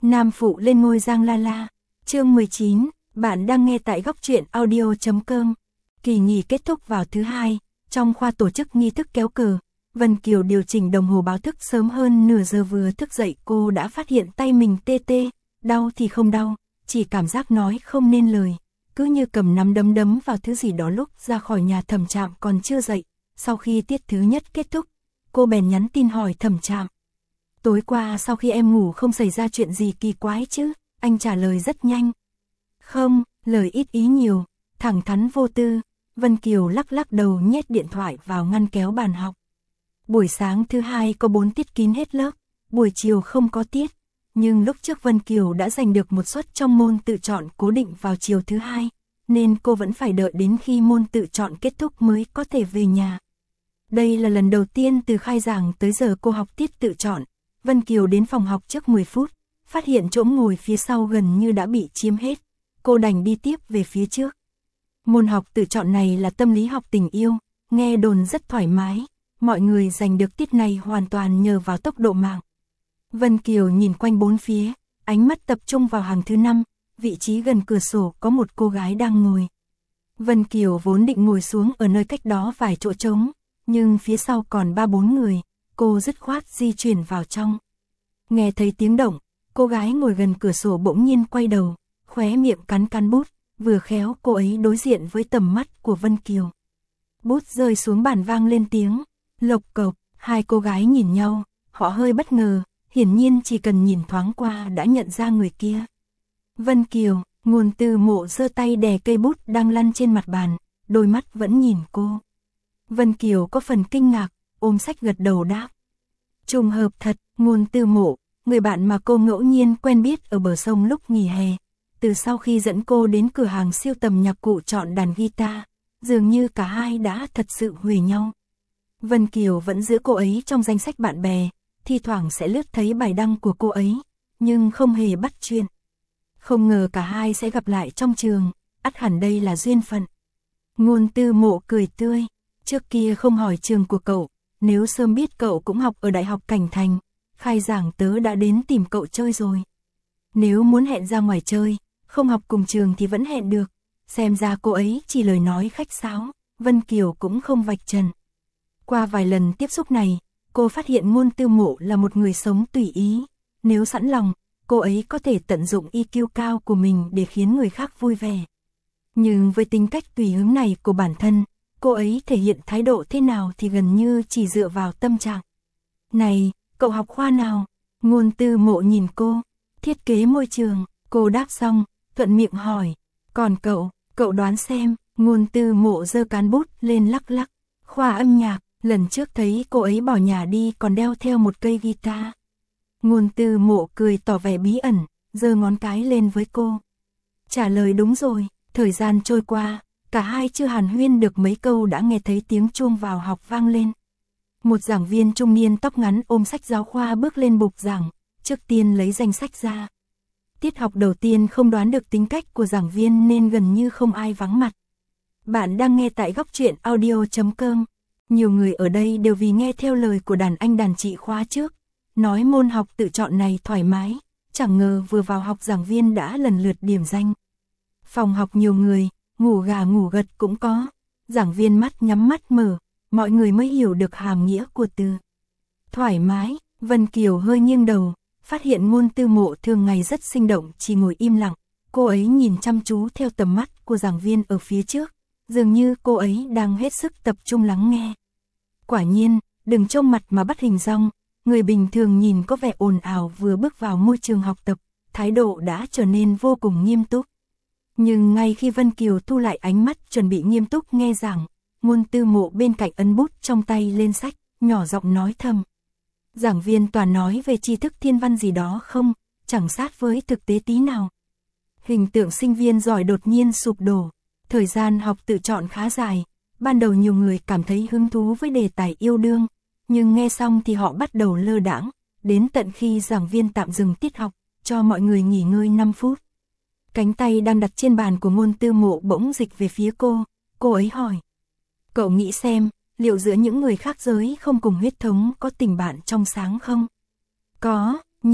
Nam phụ lên ngôi Giang La La. Chương 19, bạn đang nghe tại góc truyện audio.com. Kỳ nghỉ kết thúc vào thứ Hai, trong khoa tổ chức nghi thức kéo cờ, Vân Kiều điều chỉnh đồng hồ báo thức sớm hơn nửa giờ. Vừa thức dậy cô đã phát hiện tay mình tê tê, đau thì không đau, chỉ cảm giác nói không nên lời, cứ như cầm nắm đấm vào thứ gì đó. Lúc ra khỏi nhà Thẩm Trạm còn chưa dậy, sau khi tiết thứ nhất kết thúc, cô bèn nhắn tin hỏi Thẩm Trạm. Tối qua sau khi em ngủ không xảy ra chuyện gì kỳ quái chứ? Anh trả lời rất nhanh. Không, lời ít ý nhiều, thẳng thắn vô tư. Vân Kiều lắc đầu nhét điện thoại vào ngăn kéo bàn học. Buổi sáng thứ Hai có 4 tiết kín hết lớp, buổi chiều không có tiết. Nhưng lúc trước Vân Kiều đã giành được một suất trong môn tự chọn cố định vào chiều thứ Hai, nên cô vẫn phải đợi đến khi môn tự chọn kết thúc mới có thể về nhà. Đây là lần đầu tiên từ khai giảng tới giờ cô học tiết tự chọn. Vân Kiều đến phòng học trước 10 phút, phát hiện chỗ ngồi phía sau gần như đã bị chiếm hết. Cô đành đi tiếp về phía trước. Môn học tự chọn này là tâm lý học tình yêu, nghe đồn rất thoải mái. Mọi người giành được tiết này hoàn toàn nhờ vào tốc độ mạng. Vân Kiều nhìn quanh bốn phía, ánh mắt tập trung vào hàng thứ 5, vị trí gần cửa sổ có một cô gái đang ngồi. Vân Kiều vốn định ngồi xuống ở nơi cách đó vài chỗ trống, nhưng phía sau còn 3-4 người, cô dứt khoát di chuyển vào trong. Nghe thấy tiếng động, cô gái ngồi gần cửa sổ bỗng nhiên quay đầu, khóe miệng cắn bút, vừa khéo cô ấy đối diện với tầm mắt của Vân Kiều. Bút rơi xuống bàn vang lên tiếng lộc cộc, hai cô gái nhìn nhau, họ hơi bất ngờ, hiển nhiên chỉ cần nhìn thoáng qua đã nhận ra người kia. Vân Kiều, Ngôn Tư Mộ giơ tay đè cây bút đang lăn trên mặt bàn, đôi mắt vẫn nhìn cô. Vân Kiều có phần kinh ngạc, ôm sách gật đầu đáp. Trùng hợp thật, Ngôn Tư Mộ, người bạn mà cô ngẫu nhiên quen biết ở bờ sông lúc nghỉ hè. Từ sau khi dẫn cô đến cửa hàng siêu tầm nhạc cụ chọn đàn guitar, dường như cả hai đã thật sự huề nhau. Vân Kiều vẫn giữ cô ấy trong danh sách bạn bè, thi thoảng sẽ lướt thấy bài đăng của cô ấy, nhưng không hề bắt chuyện. Không ngờ cả hai sẽ gặp lại trong trường, ắt hẳn đây là duyên phận. Ngôn Tư Mộ cười tươi, trước kia không hỏi trường của cậu, nếu sớm biết cậu cũng học ở Đại học Cảnh Thành, khai giảng tớ đã đến tìm cậu chơi rồi. Nếu muốn hẹn ra ngoài chơi, không học cùng trường thì vẫn hẹn được. Xem ra cô ấy chỉ lời nói khách sáo, Vân Kiều cũng không vạch trần. Qua vài lần tiếp xúc này, cô phát hiện Ngôn Tư Mộ là một người sống tùy ý. Nếu sẵn lòng, cô ấy có thể tận dụng EQ cao của mình để khiến người khác vui vẻ. Nhưng với tính cách tùy hứng này của bản thân, cô ấy thể hiện thái độ thế nào thì gần như chỉ dựa vào tâm trạng. Này, cậu học khoa nào? Ngôn Tư Mộ nhìn cô. Thiết kế môi trường. Cô đáp xong, thuận miệng hỏi. Còn cậu đoán xem. Ngôn Tư Mộ giơ cán bút lên lắc. Khoa âm nhạc, lần trước thấy cô ấy bỏ nhà đi còn đeo theo một cây guitar. Ngôn Tư Mộ cười tỏ vẻ bí ẩn, giơ ngón cái lên với cô. Trả lời đúng rồi. Thời gian trôi qua, cả hai chưa hàn huyên được mấy câu đã nghe thấy tiếng chuông vào học vang lên. Một giảng viên trung niên tóc ngắn ôm sách giáo khoa bước lên bục giảng, trước tiên lấy danh sách ra. Tiết học đầu tiên không đoán được tính cách của giảng viên nên gần như không ai vắng mặt. Bạn đang nghe tại góc truyện audio.com. Nhiều người ở đây đều vì nghe theo lời của đàn anh đàn chị khóa trước, nói môn học tự chọn này thoải mái, chẳng ngờ vừa vào học giảng viên đã lần lượt điểm danh. Phòng học nhiều người, ngủ gà ngủ gật cũng có. Giảng viên mắt nhắm mắt mở, mọi người mới hiểu được hàm nghĩa của từ thoải mái. Vân Kiều hơi nghiêng đầu, phát hiện Ngôn Tư Mộ thường ngày rất sinh động chỉ ngồi im lặng. Cô ấy nhìn chăm chú theo tầm mắt của giảng viên ở phía trước, dường như cô ấy đang hết sức tập trung lắng nghe. Quả nhiên, đừng trông mặt mà bắt hình dong, người bình thường nhìn có vẻ ồn ào vừa bước vào môi trường học tập, thái độ đã trở nên vô cùng nghiêm túc. Nhưng ngay khi Vân Kiều thu lại ánh mắt chuẩn bị nghiêm túc nghe giảng, Ngôn Tư Mộ bên cạnh ấn bút trong tay lên sách, nhỏ giọng nói thầm. Giảng viên toàn nói về tri thức thiên văn gì đó không, chẳng sát với thực tế tí nào. Hình tượng sinh viên giỏi đột nhiên sụp đổ, thời gian học tự chọn khá dài, ban đầu nhiều người cảm thấy hứng thú với đề tài yêu đương, nhưng nghe xong thì họ bắt đầu lơ đãng, đến tận khi giảng viên tạm dừng tiết học, cho mọi người nghỉ ngơi 5 phút. Cánh tay đang đặt trên bàn của Ngôn Tư Mộ bỗng dịch về phía cô ấy hỏi. Cậu nghĩ xem, liệu giữa những người khác giới không cùng huyết thống có tình bạn trong sáng không? Có, nhỉ,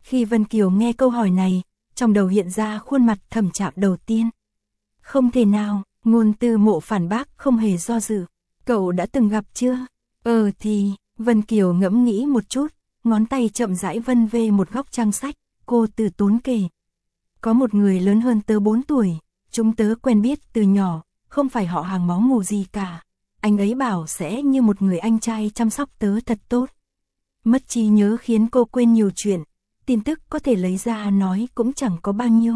Khi Vân Kiều nghe câu hỏi này, trong đầu hiện ra khuôn mặt Thẩm Trạm đầu tiên. Không thể nào, Ngôn Tư Mộ phản bác không hề do dự. Cậu đã từng gặp chưa? Thì, Vân Kiều ngẫm nghĩ một chút, ngón tay chậm rãi vân về một góc trang sách, cô từ tốn kể. Có một người lớn hơn tớ 4 tuổi, chúng tớ quen biết từ nhỏ, không phải họ hàng máu mủ gì cả. Anh ấy bảo sẽ như một người anh trai chăm sóc tớ thật tốt. Mất trí nhớ khiến cô quên nhiều chuyện, tin tức có thể lấy ra nói cũng chẳng có bao nhiêu.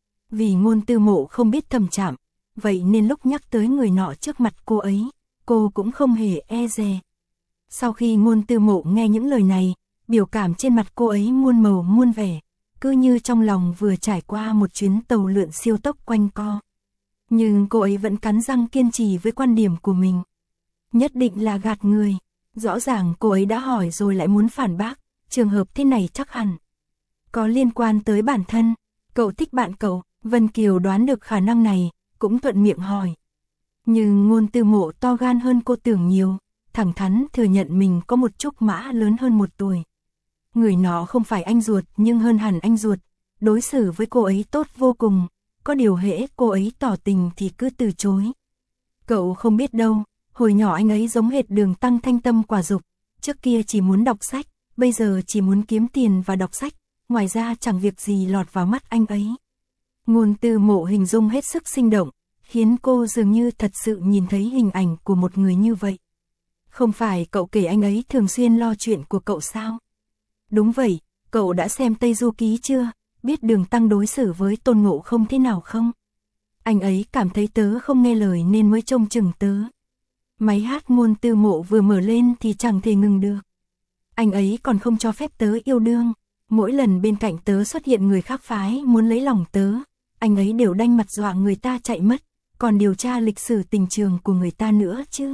Vì Ngôn Tư Mộ không biết Thẩm Trạm, vậy nên lúc nhắc tới người nọ trước mặt cô ấy, cô cũng không hề e dè. Sau khi Ngôn Tư Mộ nghe những lời này, biểu cảm trên mặt cô ấy muôn màu muôn vẻ, cứ như trong lòng vừa trải qua một chuyến tàu lượn siêu tốc quanh co. Nhưng cô ấy vẫn cắn răng kiên trì với quan điểm của mình. Nhất định là gạt người. Rõ ràng cô ấy đã hỏi rồi lại muốn phản bác, trường hợp thế này chắc hẳn có liên quan tới bản thân. Cậu thích bạn cậu? Vân Kiều đoán được khả năng này, cũng thuận miệng hỏi. Nhưng Ngôn Tư Mộ to gan hơn cô tưởng nhiều, thẳng thắn thừa nhận mình có một trúc mã lớn hơn 1 tuổi. Người nọ không phải anh ruột nhưng hơn hẳn anh ruột, đối xử với cô ấy tốt vô cùng, có điều hễ cô ấy tỏ tình thì cứ từ chối. Cậu không biết đâu, hồi nhỏ anh ấy giống hệt Đường Tăng thanh tâm quả dục, trước kia chỉ muốn đọc sách, bây giờ chỉ muốn kiếm tiền và đọc sách, ngoài ra chẳng việc gì lọt vào mắt anh ấy. Ngôn Tư Mộ hình dung hết sức sinh động, khiến cô dường như thật sự nhìn thấy hình ảnh của một người như vậy. Không phải cậu kể anh ấy thường xuyên lo chuyện của cậu sao? Đúng vậy, cậu đã xem Tây Du Ký chưa? Biết Đường Tăng đối xử với Tôn Ngộ Không thế nào không? Anh ấy cảm thấy tớ không nghe lời nên mới trông chừng tớ. Máy hát Ngôn Tư Mộ vừa mở lên thì chẳng thể ngừng được. Anh ấy còn không cho phép tớ yêu đương. Mỗi lần bên cạnh tớ xuất hiện người khác phái muốn lấy lòng tớ, anh ấy đều đanh mặt dọa người ta chạy mất, còn điều tra lịch sử tình trường của người ta nữa chứ.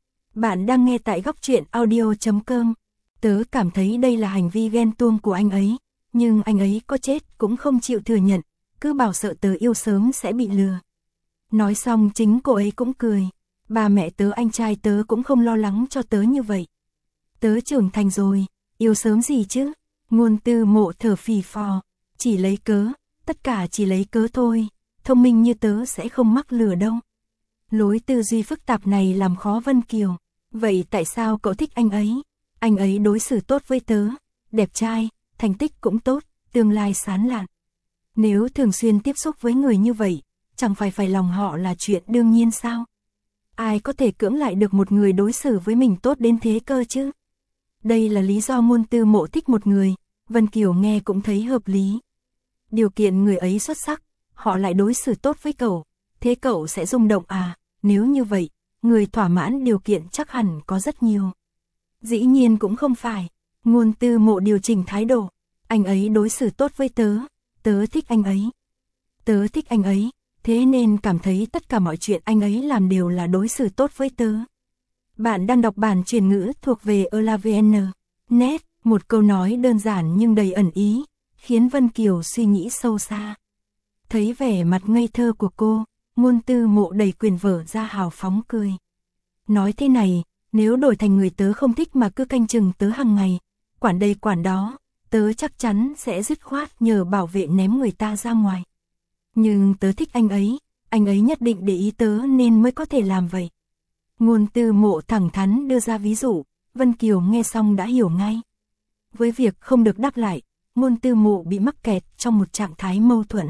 Bạn đang nghe tại góc truyện audio.com. Tớ cảm thấy đây là hành vi ghen tuông của anh ấy, nhưng anh ấy có chết cũng không chịu thừa nhận, cứ bảo sợ tớ yêu sớm sẽ bị lừa. Nói xong chính cô ấy cũng cười. Ba mẹ tớ anh trai tớ cũng không lo lắng cho tớ như vậy. Tớ trưởng thành rồi, yêu sớm gì chứ? Ngôn Tư Mộ thở phì phò, chỉ lấy cớ, tất cả chỉ lấy cớ thôi, thông minh như tớ sẽ không mắc lừa đâu. Lối tư duy phức tạp này làm khó Vân Kiều. Vậy tại sao cậu thích anh ấy? Anh ấy đối xử tốt với tớ, đẹp trai, thành tích cũng tốt, tương lai sáng lạn. Nếu thường xuyên tiếp xúc với người như vậy, chẳng phải lòng họ là chuyện đương nhiên sao? Ai có thể cưỡng lại được một người đối xử với mình tốt đến thế cơ chứ? Đây là lý do Ngôn Tư Mộ thích một người, Vân Kiều nghe cũng thấy hợp lý. Điều kiện người ấy xuất sắc, họ lại đối xử tốt với cậu, thế cậu sẽ rung động à? Nếu như vậy, người thỏa mãn điều kiện chắc hẳn có rất nhiều. Dĩ nhiên cũng không phải. Ngôn Tư Mộ điều chỉnh thái độ. Anh ấy đối xử tốt với tớ, tớ thích anh ấy. Tớ thích anh ấy, thế nên cảm thấy tất cả mọi chuyện anh ấy làm đều là đối xử tốt với tớ. Bạn đang đọc bản truyền ngữ thuộc về ELAVN.net, một câu nói đơn giản nhưng đầy ẩn ý, khiến Vân Kiều suy nghĩ sâu xa. Thấy vẻ mặt ngây thơ của cô, Ngôn Tư Mộ đẩy quyển vở ra hào phóng cười. Nói thế này, nếu đổi thành người tớ không thích mà cứ canh chừng tớ hàng ngày, quản đây quản đó, tớ chắc chắn sẽ dứt khoát nhờ bảo vệ ném người ta ra ngoài. Nhưng tớ thích anh ấy nhất định để ý tớ nên mới có thể làm vậy. Ngôn Tư Mộ thẳng thắn đưa ra ví dụ, Vân Kiều nghe xong đã hiểu ngay. Với việc không được đáp lại, Ngôn Tư Mộ bị mắc kẹt trong một trạng thái mâu thuẫn.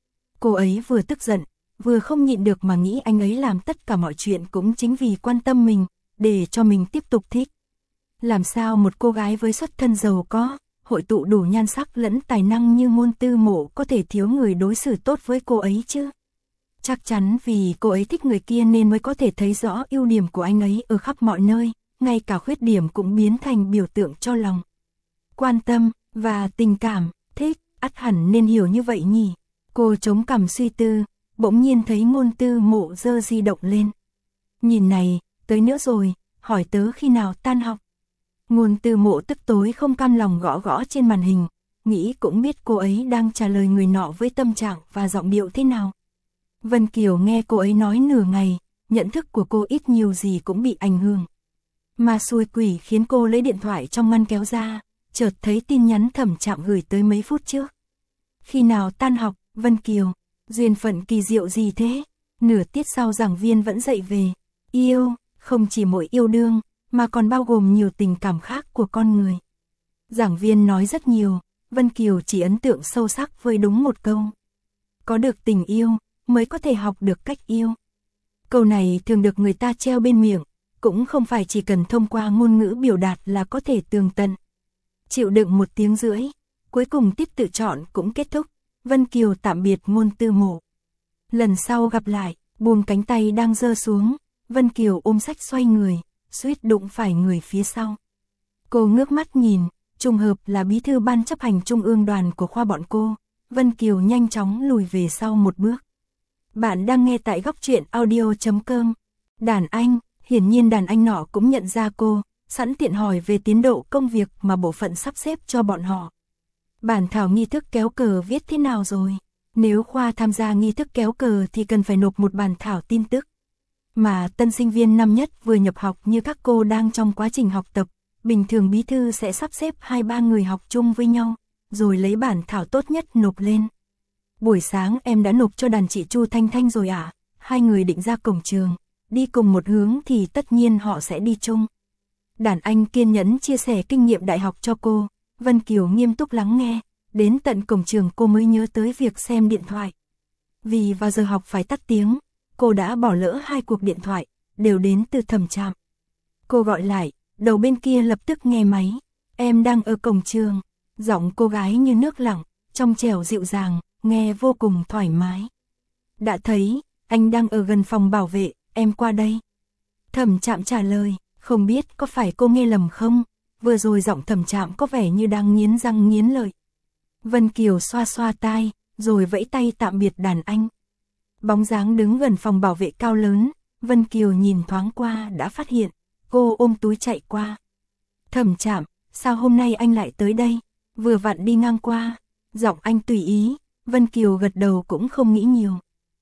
Cô ấy vừa tức giận, vừa không nhịn được mà nghĩ anh ấy làm tất cả mọi chuyện cũng chính vì quan tâm mình, để cho mình tiếp tục thích. Làm sao một cô gái với xuất thân giàu có, hội tụ đủ nhan sắc lẫn tài năng như Ngôn Tư Mộ có thể thiếu người đối xử tốt với cô ấy chứ? Chắc chắn vì cô ấy thích người kia nên mới có thể thấy rõ ưu điểm của anh ấy ở khắp mọi nơi, ngay cả khuyết điểm cũng biến thành biểu tượng cho lòng quan tâm và tình cảm, thích, ắt hẳn nên hiểu như vậy nhỉ. Cô chống cằm suy tư, bỗng nhiên thấy Ngôn Tư Mộ giơ di động lên. Nhìn này, tới nữa rồi, hỏi tớ khi nào tan học. Ngôn Tư Mộ tức tối không cam lòng gõ gõ trên màn hình, nghĩ cũng biết cô ấy đang trả lời người nọ với tâm trạng và giọng điệu thế nào. Vân Kiều nghe cô ấy nói nửa ngày, nhận thức của cô ít nhiều gì cũng bị ảnh hưởng. Mà xui quỷ khiến cô lấy điện thoại trong ngăn kéo ra, chợt thấy tin nhắn Thẩm Trạm gửi tới mấy phút trước. Khi nào tan học, Vân Kiều, duyên phận kỳ diệu gì thế? Nửa tiết sau giảng viên vẫn dạy về yêu, không chỉ mỗi yêu đương, mà còn bao gồm nhiều tình cảm khác của con người. Giảng viên nói rất nhiều, Vân Kiều chỉ ấn tượng sâu sắc với đúng một câu. Có được tình yêu, mới có thể học được cách yêu. Câu này thường được người ta treo bên miệng, cũng không phải chỉ cần thông qua ngôn ngữ biểu đạt là có thể tường tận. Chịu đựng 1 tiếng rưỡi, cuối cùng tiết tự chọn cũng kết thúc, Vân Kiều tạm biệt Ngôn Tư Mộ. Lần sau gặp lại, buông cánh tay đang giơ xuống, Vân Kiều ôm sách xoay người, suýt đụng phải người phía sau. Cô ngước mắt nhìn, trùng hợp là bí thư ban chấp hành trung ương đoàn của khoa bọn cô, Vân Kiều nhanh chóng lùi về sau một bước. Bạn đang nghe tại góc truyện audio.com. Đàn anh, hiển nhiên đàn anh nọ cũng nhận ra cô, sẵn tiện hỏi về tiến độ công việc mà bộ phận sắp xếp cho bọn họ. Bản thảo nghi thức kéo cờ viết thế nào rồi? Nếu khoa tham gia nghi thức kéo cờ thì cần phải nộp một bản thảo tin tức. Mà tân sinh viên năm nhất vừa nhập học như các cô đang trong quá trình học tập, bình thường bí thư sẽ sắp xếp 2-3 người học chung với nhau, rồi lấy bản thảo tốt nhất nộp lên. Buổi sáng em đã nộp cho đàn chị Chu Thanh Thanh rồi ạ. Hai người định ra cổng trường, đi cùng một hướng thì tất nhiên họ sẽ đi chung. Đàn anh kiên nhẫn chia sẻ kinh nghiệm đại học cho cô, Vân Kiều nghiêm túc lắng nghe, đến tận cổng trường cô mới nhớ tới việc xem điện thoại. Vì vào giờ học phải tắt tiếng, cô đã bỏ lỡ 2 cuộc điện thoại, đều đến từ Thẩm Trạm. Cô gọi lại, đầu bên kia lập tức nghe máy, em đang ở cổng trường, giọng cô gái như nước lặng, trong trẻo dịu dàng, nghe vô cùng thoải mái. Đã thấy, anh đang ở gần phòng bảo vệ, em qua đây. Thẩm Trạm trả lời, không biết có phải cô nghe lầm không, vừa rồi giọng Thẩm Trạm có vẻ như đang nghiến răng nghiến lợi. Vân Kiều xoa xoa tai, rồi vẫy tay tạm biệt đàn anh. Bóng dáng đứng gần phòng bảo vệ cao lớn, Vân Kiều nhìn thoáng qua đã phát hiện, cô ôm túi chạy qua. Thẩm Trạm, sao hôm nay anh lại tới đây? Vừa vặn đi ngang qua, giọng anh tùy ý, Vân Kiều gật đầu cũng không nghĩ nhiều.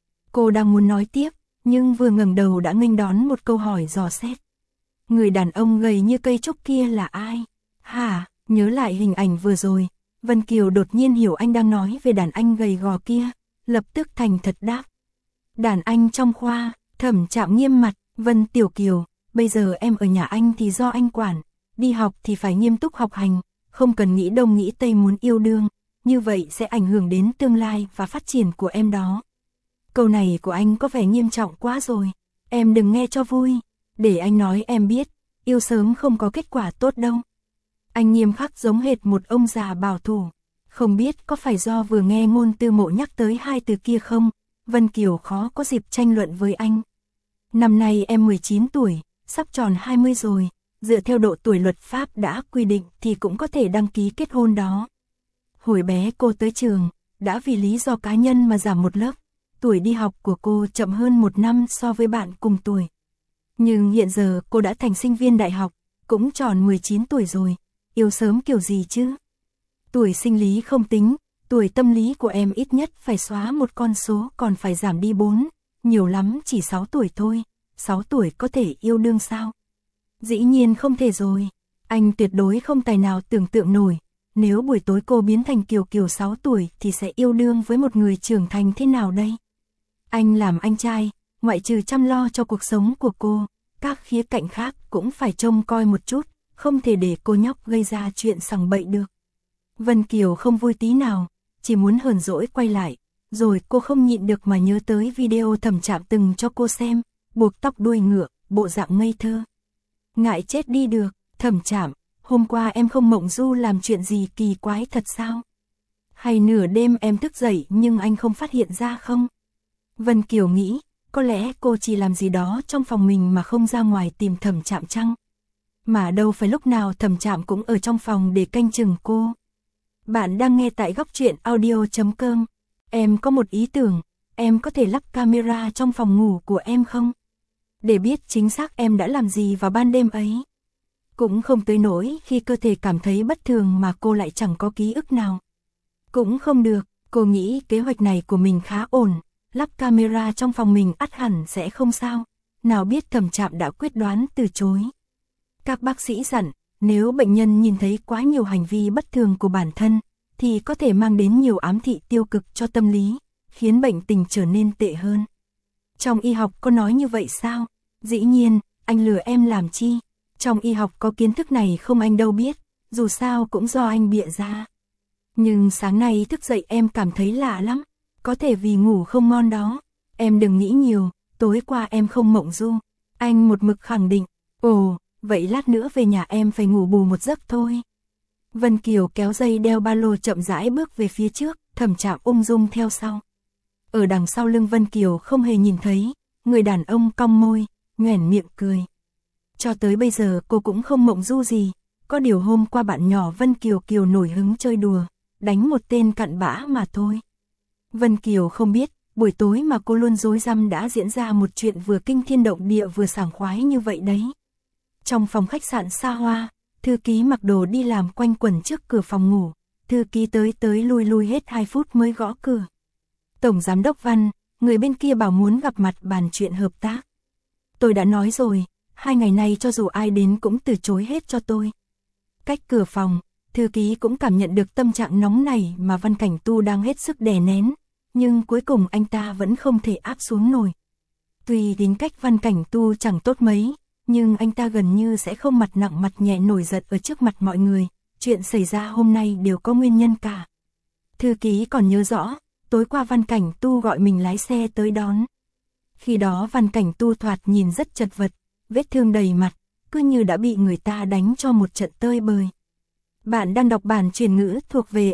Cô đang muốn nói tiếp, nhưng vừa ngẩng đầu đã nghênh đón một câu hỏi dò xét. Người đàn ông gầy như cây trúc kia là ai? Hả, nhớ lại hình ảnh vừa rồi, Vân Kiều đột nhiên hiểu anh đang nói về đàn anh gầy gò kia, lập tức thành thật đáp. Đàn anh trong khoa. Thẩm Trạm nghiêm mặt, Vân Tiểu Kiều, bây giờ em ở nhà anh thì do anh quản, đi học thì phải nghiêm túc học hành, không cần nghĩ đông nghĩ tây muốn yêu đương, như vậy sẽ ảnh hưởng đến tương lai và phát triển của em đó. Câu này của anh có vẻ nghiêm trọng quá rồi, em đừng nghe cho vui, để anh nói em biết, yêu sớm không có kết quả tốt đâu. Anh nghiêm khắc giống hệt một ông già bảo thủ, không biết có phải do vừa nghe Ngôn Tư Mộ nhắc tới 2 từ kia không, Vân Kiều khó có dịp tranh luận với anh. Năm nay em 19 tuổi, sắp tròn 20 rồi, dựa theo độ tuổi luật pháp đã quy định thì cũng có thể đăng ký kết hôn đó. Hồi bé cô tới trường, đã vì lý do cá nhân mà giảm một lớp, tuổi đi học của cô chậm hơn 1 năm so với bạn cùng tuổi. Nhưng hiện giờ cô đã thành sinh viên đại học, cũng tròn 19 tuổi rồi, yêu sớm kiểu gì chứ? Tuổi sinh lý không tính, tuổi tâm lý của em ít nhất phải xóa một con số còn phải giảm đi 4, nhiều lắm chỉ 6 tuổi thôi, 6 tuổi có thể yêu đương sao? Dĩ nhiên không thể rồi, anh tuyệt đối không tài nào tưởng tượng nổi, nếu buổi tối cô biến thành Kiều Kiều 6 tuổi thì sẽ yêu đương với một người trưởng thành thế nào đây? Anh làm anh trai, ngoại trừ chăm lo cho cuộc sống của cô, các khía cạnh khác cũng phải trông coi một chút, không thể để cô nhóc gây ra chuyện sằng bậy được. Vân Kiều không vui tí nào, chỉ muốn hờn dỗi quay lại, rồi cô không nhịn được mà nhớ tới video Thẩm Trạm từng cho cô xem, buộc tóc đuôi ngựa, bộ dạng ngây thơ. Ngại chết đi được, Thẩm Trạm, hôm qua em không mộng du làm chuyện gì kỳ quái thật sao? Hay nửa đêm em thức dậy nhưng anh không phát hiện ra không? Vân Kiều nghĩ, có lẽ cô chỉ làm gì đó trong phòng mình mà không ra ngoài tìm Thẩm Trạm chăng? Mà đâu phải lúc nào Thẩm Trạm cũng ở trong phòng để canh chừng cô. Bạn đang nghe tại góc truyện audio.com. Em có một ý tưởng, em có thể lắp camera trong phòng ngủ của em không? Để biết chính xác em đã làm gì vào ban đêm ấy. Cũng không tới nỗi khi cơ thể cảm thấy bất thường mà cô lại chẳng có ký ức nào. Cũng không được, cô nghĩ kế hoạch này của mình khá ổn, lắp camera trong phòng mình ắt hẳn sẽ không sao. Nào biết Thẩm Trạm đã quyết đoán từ chối. Các bác sĩ dặn, Nếu bệnh nhân nhìn thấy quá nhiều hành vi bất thường của bản thân, thì có thể mang đến nhiều ám thị tiêu cực cho tâm lý, khiến bệnh tình trở nên tệ hơn. Trong y học có nói như vậy sao? Dĩ nhiên, anh lừa em làm chi? Trong y học có kiến thức này không anh đâu biết, dù sao cũng do anh bịa ra. Nhưng sáng nay thức dậy em cảm thấy lạ lắm, có thể vì ngủ không ngon đó. Em đừng nghĩ nhiều, tối qua em không mộng du. Anh một mực khẳng định, ồ, vậy lát nữa về nhà em phải ngủ bù một giấc thôi. Vân Kiều kéo dây đeo ba lô chậm rãi bước về phía trước, Thẩm Trạm ung dung theo sau. Ở đằng sau lưng Vân Kiều không hề nhìn thấy, người đàn ông cong môi, nhoẻn miệng cười. Cho tới bây giờ cô cũng không mộng du gì, có điều hôm qua bạn nhỏ Vân Kiều Kiều nổi hứng chơi đùa, đánh một tên cặn bã mà thôi. Vân Kiều không biết, buổi tối mà cô luôn rối rắm đã diễn ra một chuyện vừa kinh thiên động địa vừa sảng khoái như vậy đấy. Trong phòng khách sạn xa hoa, thư ký mặc đồ đi làm quanh quẩn trước cửa phòng ngủ, thư ký tới lui hết 2 phút mới gõ cửa. Tổng giám đốc Văn, người bên kia bảo muốn gặp mặt bàn chuyện hợp tác. Tôi đã nói rồi, 2 ngày nay cho dù ai đến cũng từ chối hết cho tôi. Cách cửa phòng, thư ký cũng cảm nhận được tâm trạng nóng này mà Văn Cảnh Tu đang hết sức đè nén, nhưng cuối cùng anh ta vẫn không thể áp xuống nổi. Tuy tính cách Văn Cảnh Tu chẳng tốt mấy, nhưng anh ta gần như sẽ không mặt nặng mặt nhẹ nổi giận ở trước mặt mọi người, chuyện xảy ra hôm nay đều có nguyên nhân cả. Thư ký còn nhớ rõ, tối qua Văn Cảnh Tu gọi mình lái xe tới đón. Khi đó Văn Cảnh Tu thoạt nhìn rất chật vật, vết thương đầy mặt, cứ như đã bị người ta đánh cho một trận tơi bời. Bạn đang đọc bản truyền ngữ thuộc về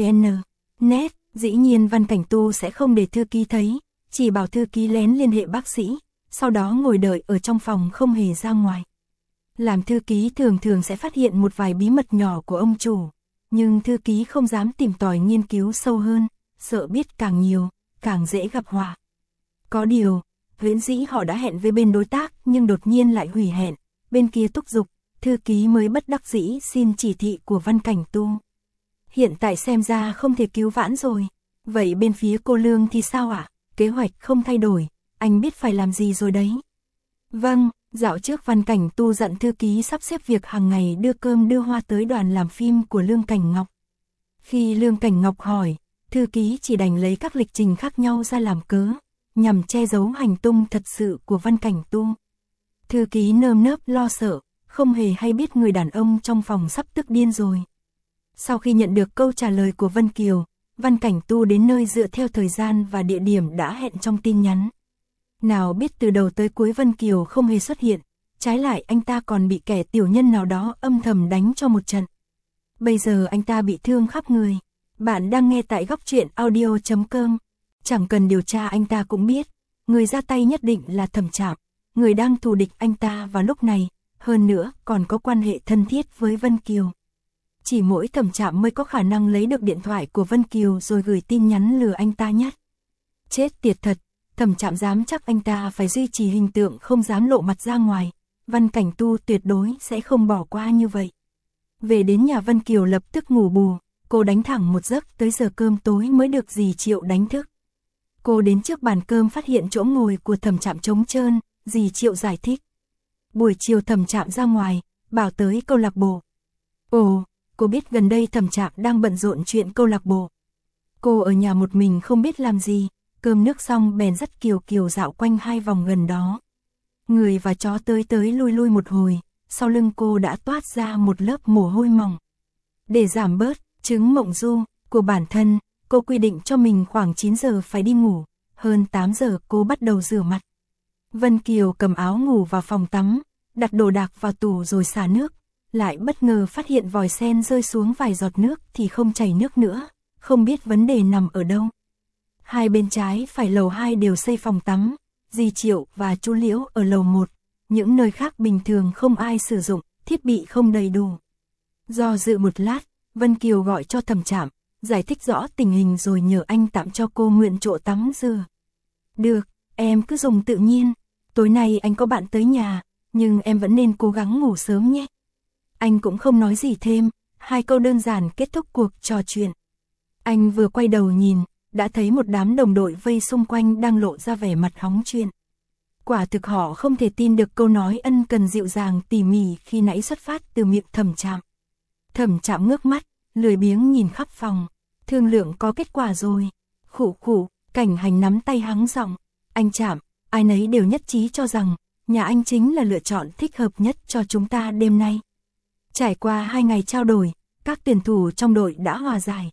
ELAVN.net, dĩ nhiên Văn Cảnh Tu sẽ không để thư ký thấy, chỉ bảo thư ký lén liên hệ bác sĩ, sau đó ngồi đợi ở trong phòng không hề ra ngoài. Làm thư ký thường sẽ phát hiện một vài bí mật nhỏ của ông chủ, nhưng thư ký không dám tìm tòi nghiên cứu sâu hơn, sợ biết càng nhiều, càng dễ gặp họa. Có điều, vốn dĩ họ đã hẹn với bên đối tác nhưng đột nhiên lại hủy hẹn, bên kia thúc giục, thư ký mới bất đắc dĩ xin chỉ thị của Văn Cảnh Tu. Hiện tại xem ra không thể cứu vãn rồi, vậy bên phía cô Lương thì sao ạ? Kế hoạch không thay đổi, anh biết phải làm gì rồi đấy. Vâng, dạo trước Văn Cảnh Tu dặn thư ký sắp xếp việc hàng ngày đưa cơm đưa hoa tới đoàn làm phim của Lương Cảnh Ngọc. Khi Lương Cảnh Ngọc hỏi, thư ký chỉ đành lấy các lịch trình khác nhau ra làm cớ, nhằm che giấu hành tung thật sự của Văn Cảnh Tu. Thư ký nơm nớp lo sợ, không hề hay biết người đàn ông trong phòng sắp tức điên rồi. Sau khi nhận được câu trả lời của Vân Kiều, Văn Cảnh Tu đến nơi dựa theo thời gian và địa điểm đã hẹn trong tin nhắn. Nào biết từ đầu tới cuối Vân Kiều không hề xuất hiện, trái lại anh ta còn bị kẻ tiểu nhân nào đó âm thầm đánh cho một trận. Bây giờ anh ta bị thương khắp người. Bạn đang nghe tại Góc Truyện Audio.com. Chẳng cần điều tra anh ta cũng biết, người ra tay nhất định là Thẩm Trạm, người đang thù địch anh ta vào lúc này, hơn nữa còn có quan hệ thân thiết với Vân Kiều. Chỉ mỗi Thẩm Trạm mới có khả năng lấy được điện thoại của Vân Kiều rồi gửi tin nhắn lừa anh ta nhát. Chết tiệt thật, Thẩm Trạm dám chắc anh ta phải duy trì hình tượng không dám lộ mặt ra ngoài, Văn Cảnh Tu tuyệt đối sẽ không bỏ qua như vậy. Về đến nhà Vân Kiều lập tức ngủ bù, cô đánh thẳng một giấc tới giờ cơm tối mới được dì Triệu đánh thức. Cô đến trước bàn cơm phát hiện chỗ ngồi của Thẩm Trạm trống trơn, dì Triệu giải thích. Buổi chiều Thẩm Trạm ra ngoài, bảo tới câu lạc bộ. Ồ, cô biết gần đây Thẩm Trạm đang bận rộn chuyện câu lạc bộ. Cô ở nhà một mình không biết làm gì, cơm nước xong bèn dắt Kiều Kiều dạo quanh 2 vòng gần đó. Người và chó tới lui một hồi, sau lưng cô đã toát ra một lớp mồ hôi mỏng. Để giảm bớt chứng mộng du của bản thân, cô quy định cho mình khoảng 9 giờ phải đi ngủ, hơn 8 giờ cô bắt đầu rửa mặt. Vân Kiều cầm áo ngủ vào phòng tắm, đặt đồ đạc vào tủ rồi xả nước, lại bất ngờ phát hiện vòi sen rơi xuống vài giọt nước thì không chảy nước nữa, không biết vấn đề nằm ở đâu. Hai bên trái phải lầu 2 đều xây phòng tắm, dì Triệu và chú Liễu ở lầu 1, những nơi khác bình thường không ai sử dụng, thiết bị không đầy đủ. Do dự một lát, Vân Kiều gọi cho Thẩm Trạm, giải thích rõ tình hình rồi nhờ anh tạm cho cô mượn chỗ tắm rửa. Được, em cứ dùng tự nhiên, tối nay anh có bạn tới nhà, nhưng em vẫn nên cố gắng ngủ sớm nhé. Anh cũng không nói gì thêm, 2 câu đơn giản kết thúc cuộc trò chuyện. Anh vừa quay đầu nhìn, đã thấy một đám đồng đội vây xung quanh đang lộ ra vẻ mặt hóng chuyện. Quả thực họ không thể tin được câu nói ân cần dịu dàng tỉ mỉ khi nãy xuất phát từ miệng Thẩm Trạm. Thẩm Trạm ngước mắt, lười biếng nhìn khắp phòng. Thương lượng có kết quả rồi. Khụ khụ, Cảnh Hành nắm tay hắng giọng. Anh Trạm, ai nấy đều nhất trí cho rằng, nhà anh chính là lựa chọn thích hợp nhất cho chúng ta đêm nay. Trải qua 2 ngày trao đổi, các tuyển thủ trong đội đã hòa giải.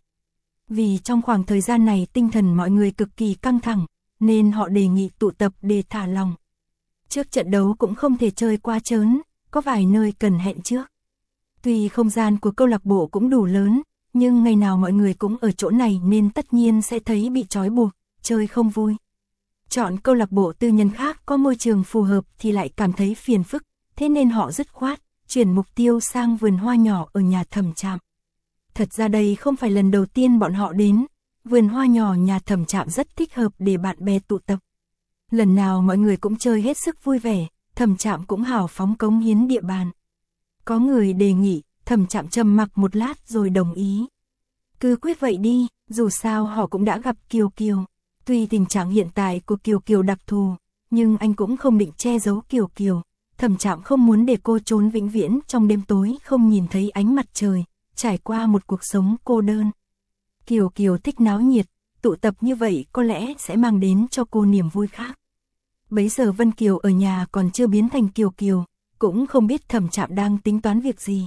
Vì trong khoảng thời gian này tinh thần mọi người cực kỳ căng thẳng, nên họ đề nghị tụ tập để thả lòng. Trước trận đấu cũng không thể chơi quá trớn, có vài nơi cần hẹn trước. Tuy không gian của câu lạc bộ cũng đủ lớn, nhưng ngày nào mọi người cũng ở chỗ này nên tất nhiên sẽ thấy bị trói buộc, chơi không vui. Chọn câu lạc bộ tư nhân khác có môi trường phù hợp thì lại cảm thấy phiền phức, thế nên họ dứt khoát, chuyển mục tiêu sang vườn hoa nhỏ ở nhà Thẩm Trạm. Thật ra đây không phải lần đầu tiên bọn họ đến, vườn hoa nhỏ nhà Thẩm Trạm rất thích hợp để bạn bè tụ tập. Lần nào mọi người cũng chơi hết sức vui vẻ, Thẩm Trạm cũng hào phóng cống hiến địa bàn. Có người đề nghị, Thẩm Trạm trầm mặc một lát rồi đồng ý. Cứ quyết vậy đi, dù sao họ cũng đã gặp Kiều Kiều. Tuy tình trạng hiện tại của Kiều Kiều đặc thù, nhưng anh cũng không định che giấu Kiều Kiều. Thẩm Trạm không muốn để cô trốn vĩnh viễn trong đêm tối không nhìn thấy ánh mặt trời, trải qua một cuộc sống cô đơn. Kiều Kiều thích náo nhiệt, tụ tập như vậy có lẽ sẽ mang đến cho cô niềm vui khác. Bấy giờ Vân Kiều ở nhà còn chưa biến thành Kiều Kiều, cũng không biết Thẩm Trạm đang tính toán việc gì.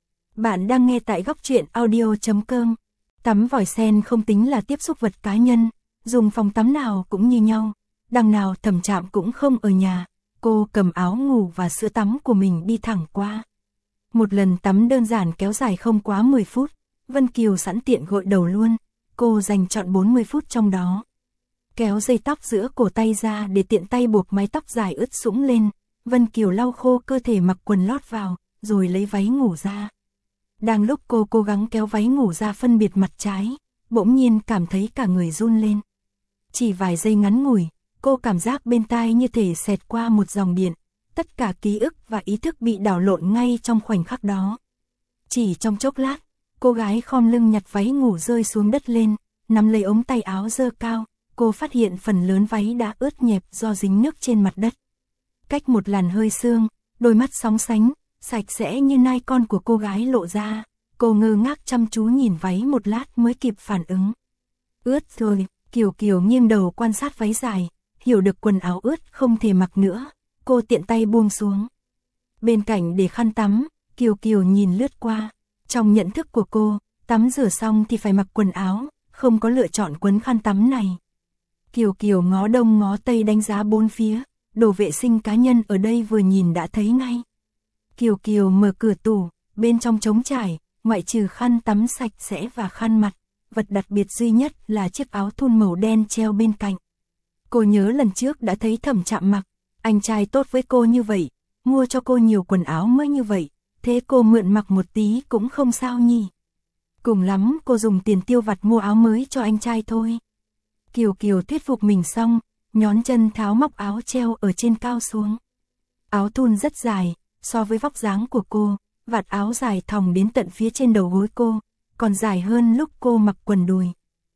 Bạn đang nghe tại góc truyện audio.com. Tắm vòi sen không tính là tiếp xúc vật cá nhân, dùng phòng tắm nào cũng như nhau. Đằng nào Thẩm Trạm cũng không ở nhà, cô cầm áo ngủ và sữa tắm của mình đi thẳng qua. Một lần tắm đơn giản kéo dài không quá 10 phút, Vân Kiều sẵn tiện gội đầu luôn, cô dành trọn 40 phút trong đó. Kéo dây tóc giữa cổ tay ra để tiện tay buộc mái tóc dài ướt sũng lên, Vân Kiều lau khô cơ thể mặc quần lót vào, rồi lấy váy ngủ ra. Đang lúc cô cố gắng kéo váy ngủ ra phân biệt mặt trái, bỗng nhiên cảm thấy cả người run lên. Chỉ vài giây ngắn ngủi, cô cảm giác bên tai như thể xẹt qua một dòng điện, tất cả ký ức và ý thức bị đảo lộn ngay trong khoảnh khắc đó. Chỉ trong chốc lát, cô gái khom lưng nhặt váy ngủ rơi xuống đất lên, nắm lấy ống tay áo giơ cao, cô phát hiện phần lớn váy đã ướt nhẹp do dính nước trên mặt đất. Cách một làn hơi sương, đôi mắt sóng sánh, sạch sẽ như nai con của cô gái lộ ra, cô ngơ ngác chăm chú nhìn váy một lát mới kịp phản ứng. Ướt rồi, Kiều Kiều nghiêng đầu quan sát váy dài, hiểu được quần áo ướt không thể mặc nữa, cô tiện tay buông xuống. Bên cạnh để khăn tắm, Kiều Kiều nhìn lướt qua, trong nhận thức của cô, tắm rửa xong thì phải mặc quần áo, không có lựa chọn quấn khăn tắm này. Kiều Kiều ngó đông ngó tây đánh giá bốn phía, đồ vệ sinh cá nhân ở đây vừa nhìn đã thấy ngay. Kiều Kiều mở cửa tủ, bên trong trống trải, ngoại trừ khăn tắm sạch sẽ và khăn mặt, vật đặc biệt duy nhất là chiếc áo thun màu đen treo bên cạnh. Cô nhớ lần trước đã thấy Thẩm Trạm mặc, anh trai tốt với cô như vậy, mua cho cô nhiều quần áo mới như vậy, thế cô mượn mặc một tí cũng không sao nhỉ. Cùng lắm cô dùng tiền tiêu vặt mua áo mới cho anh trai thôi. Kiều Kiều thuyết phục mình xong, nhón chân tháo móc áo treo ở trên cao xuống. Áo thun rất dài, so với vóc dáng của cô, vạt áo dài thòng đến tận phía trên đầu gối cô, còn dài hơn lúc cô mặc quần đùi.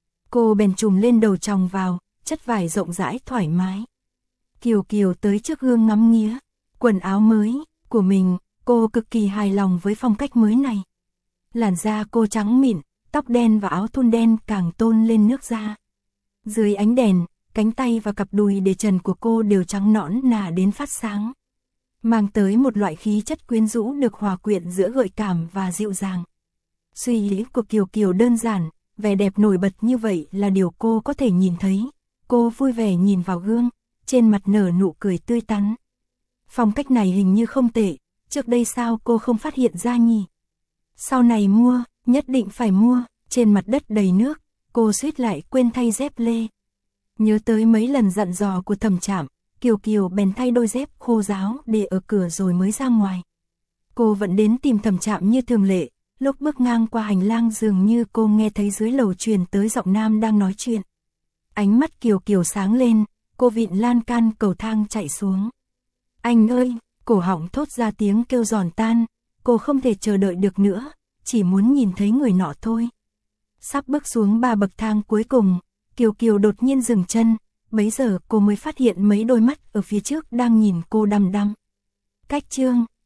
Cô bèn trùm lên đầu chồng vào, chất vải rộng rãi thoải mái. Kiều Kiều tới trước gương ngắm nghía, quần áo mới của mình, cô cực kỳ hài lòng với phong cách mới này. Làn da cô trắng mịn, tóc đen và áo thun đen càng tôn lên nước da. Dưới ánh đèn, cánh tay và cặp đùi để trần của cô đều trắng nõn nà đến phát sáng, mang tới một loại khí chất quyến rũ được hòa quyện giữa gợi cảm và dịu dàng. Suy nghĩ của Kiều Kiều đơn giản, vẻ đẹp nổi bật như vậy là điều cô có thể nhìn thấy. Cô vui vẻ nhìn vào gương, trên mặt nở nụ cười tươi tắn. Phong cách này hình như không tệ, trước đây sao cô không phát hiện ra nhỉ? Sau này mua, nhất định phải mua, trên mặt đất đầy nước, cô suýt lại quên thay dép lê. Nhớ tới mấy lần dặn dò của Thẩm Trạm, Kiều Kiều bèn thay đôi dép khô ráo để ở cửa rồi mới ra ngoài. Cô vẫn đến tìm Thẩm Trạm như thường lệ, lúc bước ngang qua hành lang dường như cô nghe thấy dưới lầu truyền tới giọng nam đang nói chuyện. Ánh mắt Kiều Kiều sáng lên, cô vịn lan can cầu thang chạy xuống. Anh ơi, cổ họng thốt ra tiếng kêu giòn tan, cô không thể chờ đợi được nữa, chỉ muốn nhìn thấy người nọ thôi. Sắp bước xuống 3 bậc thang cuối cùng, Kiều Kiều đột nhiên dừng chân, bấy giờ cô mới phát hiện mấy đôi mắt ở phía trước đang nhìn cô đăm đăm. Cách chương